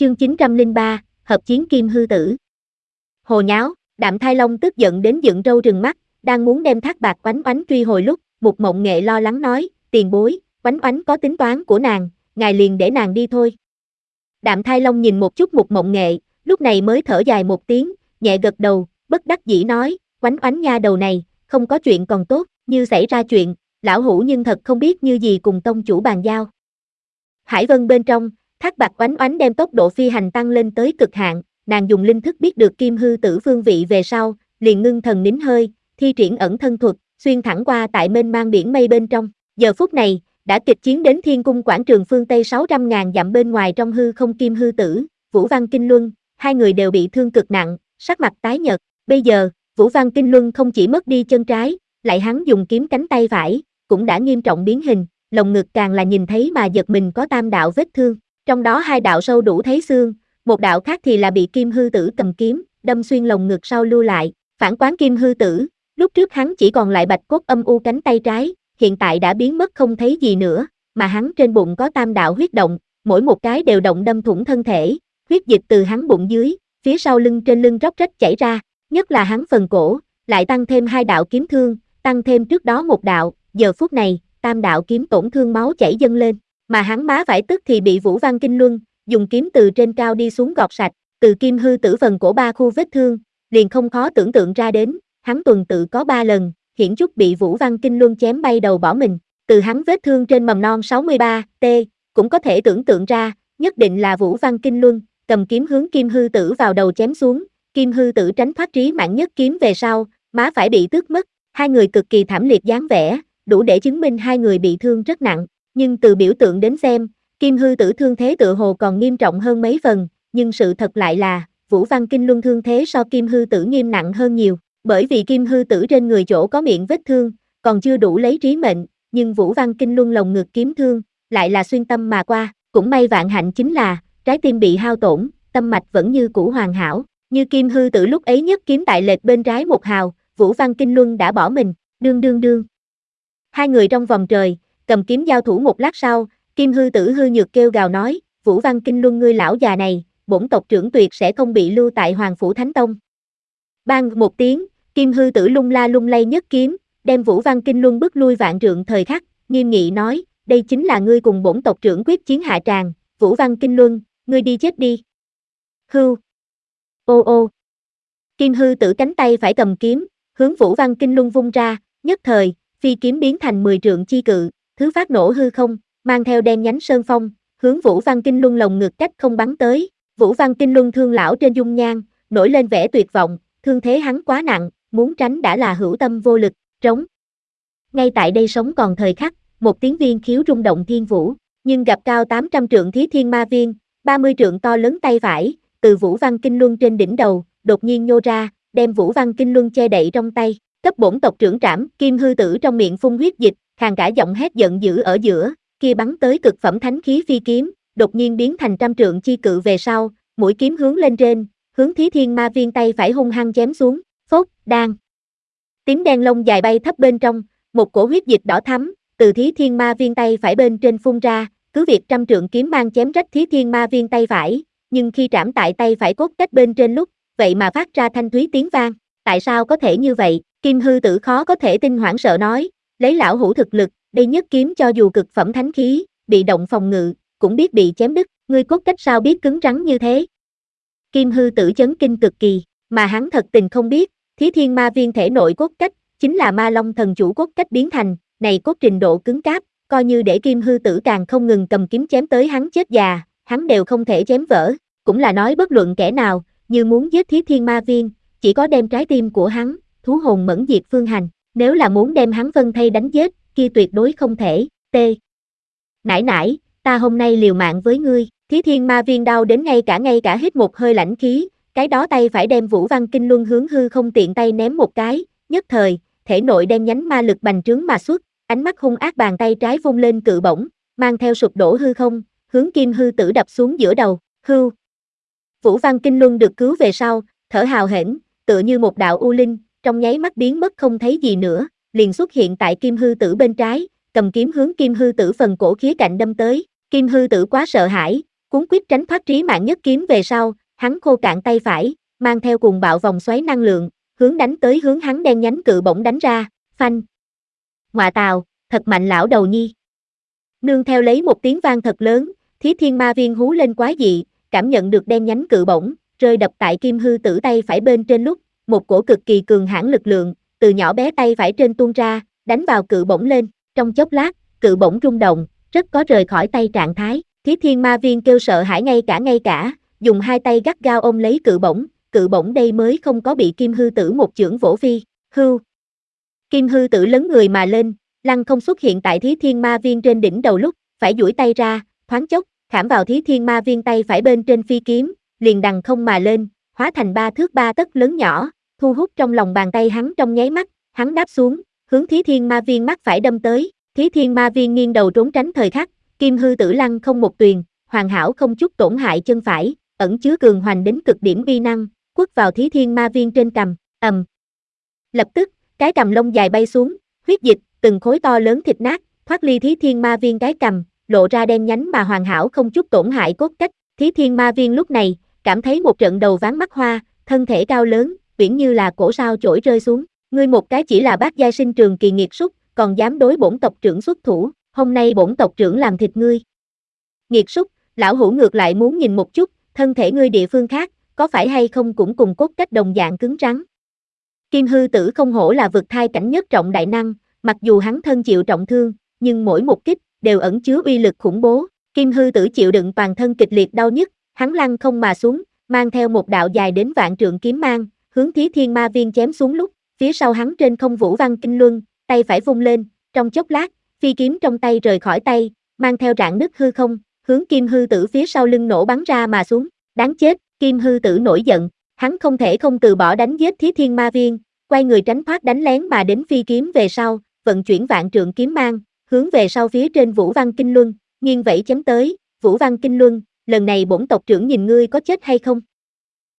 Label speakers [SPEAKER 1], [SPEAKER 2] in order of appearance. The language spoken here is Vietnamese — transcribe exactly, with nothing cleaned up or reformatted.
[SPEAKER 1] Chương chín trăm lẻ ba, hợp chiến kim hư tử. Hồ nháo, Đạm Thai Long tức giận đến dựng râu trừng mắt, đang muốn đem Thác Bạt Oánh Oánh truy hồi lúc, Mục Mộng Nghệ lo lắng nói, tiền bối, Oánh Oánh có tính toán của nàng, ngài liền để nàng đi thôi. Đạm Thai Long nhìn một chút Mục Mộng Nghệ, lúc này mới thở dài một tiếng, nhẹ gật đầu, bất đắc dĩ nói, Oánh Oánh nha đầu này, không có chuyện còn tốt, như xảy ra chuyện, lão hủ nhưng thật không biết như gì cùng tông chủ bàn giao. Hải Vân bên trong, Thác Bạt Oánh Oánh đem tốc độ phi hành tăng lên tới cực hạn, nàng dùng linh thức biết được kim hư tử phương vị về sau, liền ngưng thần nín hơi, thi triển ẩn thân thuật, xuyên thẳng qua tại mênh mang biển mây bên trong. Giờ phút này, đã kịch chiến đến Thiên Cung quảng trường phương Tây sáu trăm ngàn dặm bên ngoài trong hư không kim hư tử, Vũ Văn Kinh Luân, hai người đều bị thương cực nặng, sắc mặt tái nhợt. Bây giờ, Vũ Văn Kinh Luân không chỉ mất đi chân trái, lại hắn dùng kiếm cánh tay phải, cũng đã nghiêm trọng biến hình, lồng ngực càng là nhìn thấy mà giật mình có tam đạo vết thương. Trong đó hai đạo sâu đủ thấy xương, một đạo khác thì là bị kim hư tử cầm kiếm, đâm xuyên lồng ngực sau lưu lại, phản quán kim hư tử, lúc trước hắn chỉ còn lại bạch cốt âm u cánh tay trái, hiện tại đã biến mất không thấy gì nữa, mà hắn trên bụng có tam đạo huyết động, mỗi một cái đều động đâm thủng thân thể, huyết dịch từ hắn bụng dưới, phía sau lưng trên lưng róc rách chảy ra, nhất là hắn phần cổ, lại tăng thêm hai đạo kiếm thương, tăng thêm trước đó một đạo, giờ phút này, tam đạo kiếm tổn thương máu chảy dâng lên. Mà hắn má phải tức thì bị Vũ Văn Kinh Luân dùng kiếm từ trên cao đi xuống gọt sạch, từ kim hư tử phần cổ ba khu vết thương, liền không khó tưởng tượng ra đến, hắn tuần tự có ba lần, hiển chút bị Vũ Văn Kinh Luân chém bay đầu bỏ mình, từ hắn vết thương trên mầm non sáu mươi ba T, cũng có thể tưởng tượng ra, nhất định là Vũ Văn Kinh Luân, cầm kiếm hướng kim hư tử vào đầu chém xuống, kim hư tử tránh thoát trí mạng nhất kiếm về sau, má phải bị tước mất, hai người cực kỳ thảm liệt dáng vẻ, đủ để chứng minh hai người bị thương rất nặng. Nhưng từ biểu tượng đến xem, kim hư tử thương thế tựa hồ còn nghiêm trọng hơn mấy phần, nhưng sự thật lại là, Vũ Văn Kinh Luân thương thế so kim hư tử nghiêm nặng hơn nhiều, bởi vì kim hư tử trên người chỗ có miệng vết thương, còn chưa đủ lấy trí mệnh, nhưng Vũ Văn Kinh Luân lồng ngực kiếm thương, lại là xuyên tâm mà qua, cũng may vạn hạnh chính là, trái tim bị hao tổn, tâm mạch vẫn như cũ hoàn hảo, như kim hư tử lúc ấy nhất kiếm tại lệch bên trái một hào, Vũ Văn Kinh Luân đã bỏ mình, đương đương đương. Hai người trong vòng trời, cầm kiếm giao thủ một lát sau, kim hư tử hư nhược kêu gào nói, Vũ Văn Kinh Luân ngươi lão già này, bổn tộc trưởng tuyệt sẽ không bị lưu tại Hoàng Phủ Thánh Tông. Bang một tiếng, kim hư tử lung la lung lay nhất kiếm, đem Vũ Văn Kinh Luân bức lui vạn trượng thời khắc, nghiêm nghị nói, đây chính là ngươi cùng bổn tộc trưởng quyết chiến hạ tràng, Vũ Văn Kinh Luân, ngươi đi chết đi. Hưu. Ô ô. Kim hư tử cánh tay phải cầm kiếm, hướng Vũ Văn Kinh Luân vung ra, nhất thời, phi kiếm biến thành mười trượng chi cự, thứ phát nổ hư không, mang theo đen nhánh sơn phong, hướng Vũ Văn Kinh Luân lồng ngực cách không bắn tới. Vũ Văn Kinh Luân thương lão trên dung nhan, nổi lên vẻ tuyệt vọng, thương thế hắn quá nặng, muốn tránh đã là hữu tâm vô lực, trống. Ngay tại đây sống còn thời khắc, một tiếng viên khiếu rung động thiên vũ, nhưng gặp cao tám trăm trượng Thí Thiên Ma Viên, ba mươi trượng to lớn tay phải, từ Vũ Văn Kinh Luân trên đỉnh đầu, đột nhiên nhô ra, đem Vũ Văn Kinh Luân che đậy trong tay. Cấp bổn tộc trưởng trảm, kim hư tử trong miệng phun huyết dịch, khàn cả giọng hét giận dữ ở giữa, kia bắn tới cực phẩm thánh khí phi kiếm, đột nhiên biến thành trăm trượng chi cự về sau, mũi kiếm hướng lên trên, hướng Thí Thiên Ma Viên tay phải hung hăng chém xuống, phốt, đan. Tím đen lông dài bay thấp bên trong, một cổ huyết dịch đỏ thắm, từ Thí Thiên Ma Viên tay phải bên trên phun ra, cứ việc trăm trượng kiếm mang chém rách Thí Thiên Ma Viên tay phải, nhưng khi trảm tại tay phải cốt cách bên trên lúc, vậy mà phát ra thanh thúy tiếng vang, tại sao có thể như vậy? Kim hư tử khó có thể tin hoảng sợ nói, lấy lão hủ thực lực, đây nhất kiếm cho dù cực phẩm thánh khí, bị động phòng ngự, cũng biết bị chém đứt, ngươi cốt cách sao biết cứng rắn như thế? Kim hư tử chấn kinh cực kỳ, mà hắn thật tình không biết, Thí Thiên Ma Viên thể nội cốt cách, chính là ma long thần chủ cốt cách biến thành, này cốt trình độ cứng cáp, coi như để kim hư tử càng không ngừng cầm kiếm chém tới hắn chết già, hắn đều không thể chém vỡ, cũng là nói bất luận kẻ nào, như muốn giết Thí Thiên Ma Viên, chỉ có đem trái tim của hắn, thú hồn mẫn diệt phương hành, nếu là muốn đem hắn vân thay đánh giết, kia tuyệt đối không thể, t. Nãi nãi, ta hôm nay liều mạng với ngươi, Thí Thiên Ma Viên đau đến ngay cả ngay cả hít một hơi lãnh khí, cái đó tay phải đem Vũ Văn Kinh Luân hướng hư không tiện tay ném một cái, nhất thời, thể nội đen nhánh ma lực bành trướng mà xuất, ánh mắt hung ác bàn tay trái vung lên cự bổng, mang theo sụp đổ hư không, hướng kim hư tử đập xuống giữa đầu, hưu. Vũ Văn Kinh Luân được cứu về sau, thở hào hển, tựa như một đạo u linh, trong nháy mắt biến mất không thấy gì nữa, liền xuất hiện tại kim hư tử bên trái, cầm kiếm hướng kim hư tử phần cổ khía cạnh đâm tới, kim hư tử quá sợ hãi, cuốn quýt tránh thoát trí mạng nhất kiếm về sau, hắn khô cạn tay phải, mang theo cuồng bạo vòng xoáy năng lượng, hướng đánh tới hướng hắn đen nhánh cự bổng đánh ra, phanh. Ngoạ tào, thật mạnh lão đầu nhi. Nương theo lấy một tiếng vang thật lớn, Thí Thiên Ma Viên hú lên quá dị, cảm nhận được đen nhánh cự bổng, rơi đập tại Kim Hư Tử tay phải bên trên lúc, một cổ cực kỳ cường hãn lực lượng, từ nhỏ bé tay phải trên tuôn ra, đánh vào cự bổng lên, trong chốc lát, cự bổng rung động, rất có rời khỏi tay trạng thái, Thí Thiên Ma Viên kêu sợ hãi ngay cả ngay cả, dùng hai tay gắt gao ôm lấy cự bổng, cự bổng đây mới không có bị Kim Hư Tử một chưởng vỗ phi, hưu. Kim Hư Tử lấn người mà lên, lăng không xuất hiện tại Thí Thiên Ma Viên trên đỉnh đầu lúc, phải duỗi tay ra, thoáng chốc, khảm vào Thí Thiên Ma Viên tay phải bên trên phi kiếm, liền đằng không mà lên, hóa thành ba thước ba tấc lớn nhỏ, thu hút trong lòng bàn tay hắn trong nháy mắt, hắn đáp xuống, hướng Thí Thiên Ma Viên mắt phải đâm tới, Thí Thiên Ma Viên nghiêng đầu trốn tránh thời khắc, Kim Hư Tử lăng không một tuyền, hoàn hảo không chút tổn hại chân phải, ẩn chứa cường hoành đến cực điểm uy năng, quất vào Thí Thiên Ma Viên trên cằm, ầm. Lập tức, cái cằm lông dài bay xuống, huyết dịch, từng khối to lớn thịt nát, thoát ly Thí Thiên Ma Viên cái cằm, lộ ra đen nhánh mà hoàn hảo không chút tổn hại cốt cách. Thí Thiên Ma Viên lúc này, cảm thấy một trận đầu ván mắt hoa, thân thể cao lớn, uyển như là cổ sao chổi rơi xuống. Ngươi một cái chỉ là bát giai sinh trường kỳ nghiệt súc, còn dám đối bổn tộc trưởng xuất thủ, hôm nay bổn tộc trưởng làm thịt ngươi. Nghiệt súc, lão hủ ngược lại muốn nhìn một chút, thân thể ngươi địa phương khác, có phải hay không cũng cùng cốt cách đồng dạng cứng rắn. Kim Hư Tử không hổ là vực thai cảnh nhất trọng đại năng, mặc dù hắn thân chịu trọng thương, nhưng mỗi một kích đều ẩn chứa uy lực khủng bố. Kim Hư Tử chịu đựng toàn thân kịch liệt đau nhức, hắn lăn không mà xuống, mang theo một đạo dài đến vạn trượng kiếm mang, hướng Thí Thiên Ma Viên chém xuống lúc, phía sau hắn trên không vũ văn kinh luân, tay phải vung lên, trong chốc lát, phi kiếm trong tay rời khỏi tay, mang theo rạn nứt hư không, hướng Kim Hư Tử phía sau lưng nổ bắn ra mà xuống. Đáng chết, Kim Hư Tử nổi giận, hắn không thể không từ bỏ đánh giết Thí Thiên Ma Viên, quay người tránh thoát đánh lén mà đến phi kiếm về sau, vận chuyển vạn trượng kiếm mang, hướng về sau phía trên Vũ Văn Kinh Luân, nghiêng vẫy chém tới, Vũ Văn Kinh Luân, lần này bổn tộc trưởng nhìn ngươi có chết hay không.